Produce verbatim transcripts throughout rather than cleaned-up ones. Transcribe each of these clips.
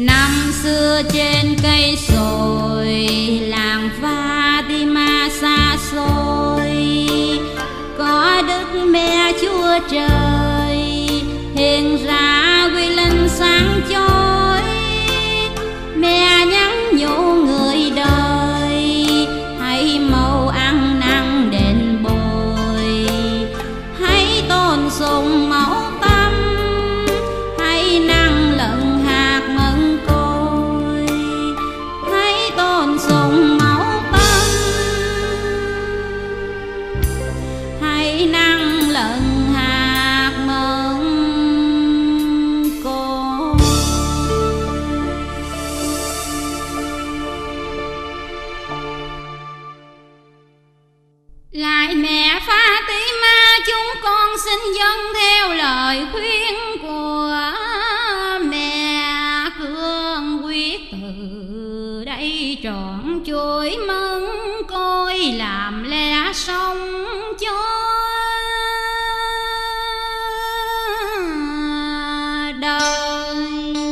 Năm xưa trên cây sồi, làng Fatima xa xôi, có Đức Mẹ Chúa Trời hiện ra quy linh sáng chói. Mẹ nhắn nhủ người đời hãy mau ăn năn đền bồi, hãy tôn sùng mẫu tâm, hãy năng lận hạt mận côi, hãy tôn sùng mẫu tâm, hãy năng lận hạt mận côi. Lại mẹ Fatima, chúng con xin dâng theo lời khuyên của mẹ, cương quyết từ đây trọn chuỗi mân côi làm lẽ sống cho đời.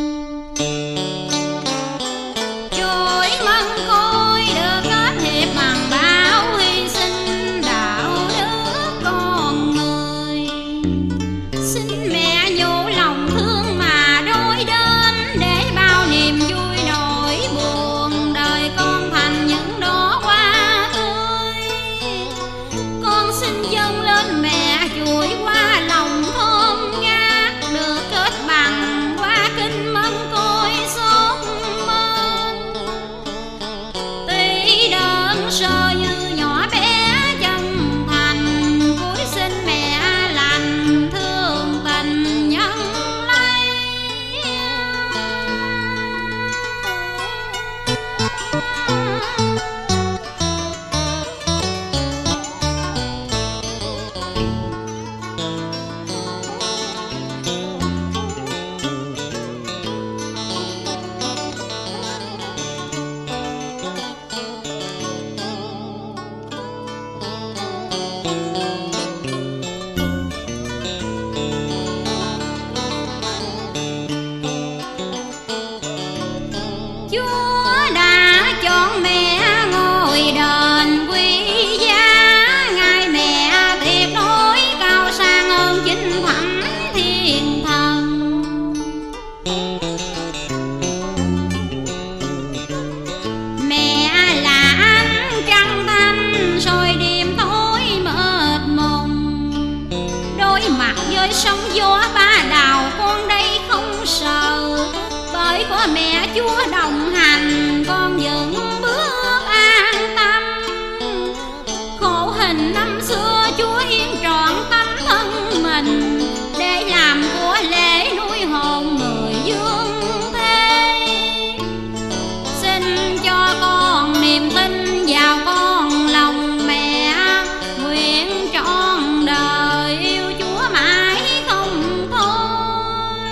Chuỗi mân côi được kết hiệp bằng bao hy sinh đạo đức con người. Xin mẹ nhủ lòng thương mà đôi đến, để bao niềm vui nỗi buồn đời con thành những đóa hoa tươi. Con xin dâng lên mẹ chuỗi hoa lòng thơm ngát, được kết bằng hoa kinh mân côi xót mơ. Tuy đơn sơ như nhỏ bé chân thành, cuối xin mẹ lành thương tình nhân lấy. Chúa đã chọn mẹ ngôi đền quý giá, ngài mẹ tuyệt đối cao sang hơn chính thánh thiên thần. Mẹ là ánh trăng thanh soi đêm tối mệt mùng, đối mặt với sóng gió ba đào con đây không sợ, bởi có mẹ Chúa đồng hành con vẫn bước an tâm. Khổ hình năm xưa Chúa yên trọn tấm thân mình, để làm của lễ nuôi hồn người dương thế. Xin cho con niềm tin vào con lòng mẹ, nguyện trọn đời yêu Chúa mãi không thôi.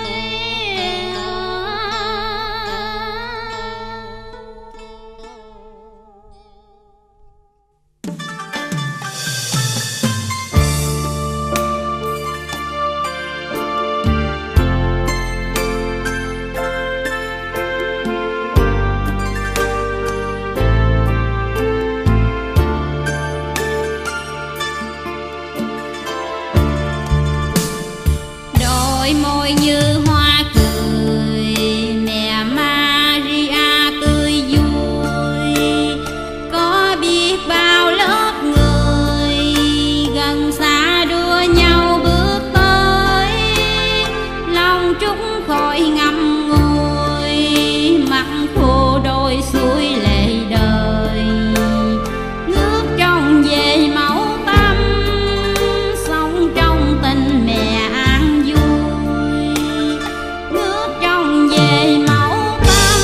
Đôi môi như hoa cười, mẹ Maria tươi vui, có biết bao lớp người gần xa đưa nhau bước tới. Lòng chúng khỏi ngậm ngùi, mặt khô đôi suối lệ đời, ngước trông về mẫu tâm, sống trong tình mẹ an vui. Ngước trông về mẫu tâm,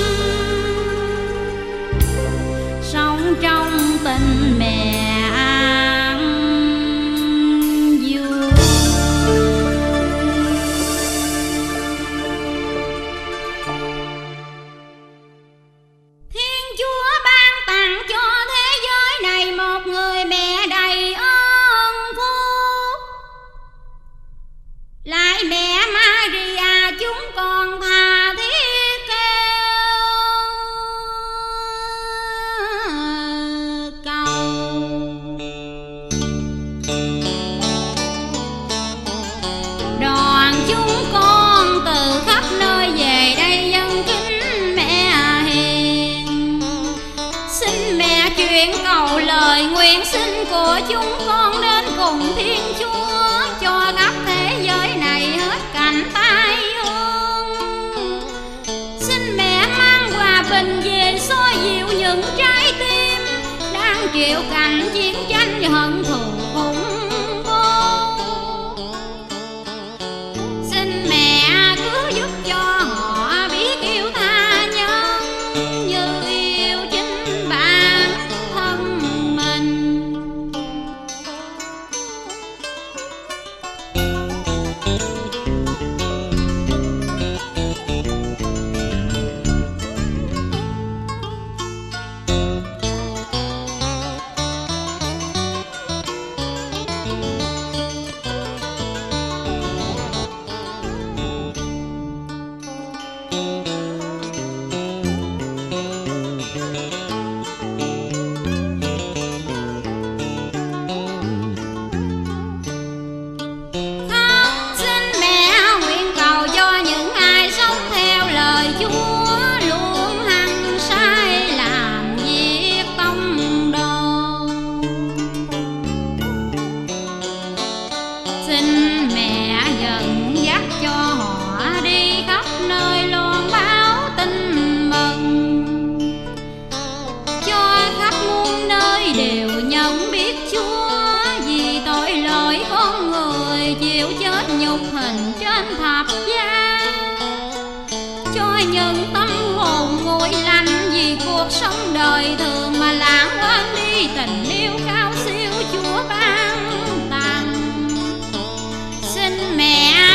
sống trong tình mẹ an vui. cho chúng con đến cùng Thiên Chúa, cho khắp thế giới này hết cảnh tai ương. Xin mẹ mang hòa bình về xoa dịu những trái tim đang chịu cảnh chiến tranh hận thù khủng bố. Xin mẹ cứ giúp cho họ biết yêu tha nhân như yêu chính bản thân mình. Xin mẹ dẫn dắt cho họ đi khắp nơi loan báo tin mừng, cho khắp muôn nơi đều nhận biết Chúa vì tội lỗi con người chịu chết nhục hình trên thập giá, cho những tâm hồn nguội lạnh vì cuộc sống đời thường mà lãng quên đi tình yêu cao siêu Chúa ban tặng. Xin mẹ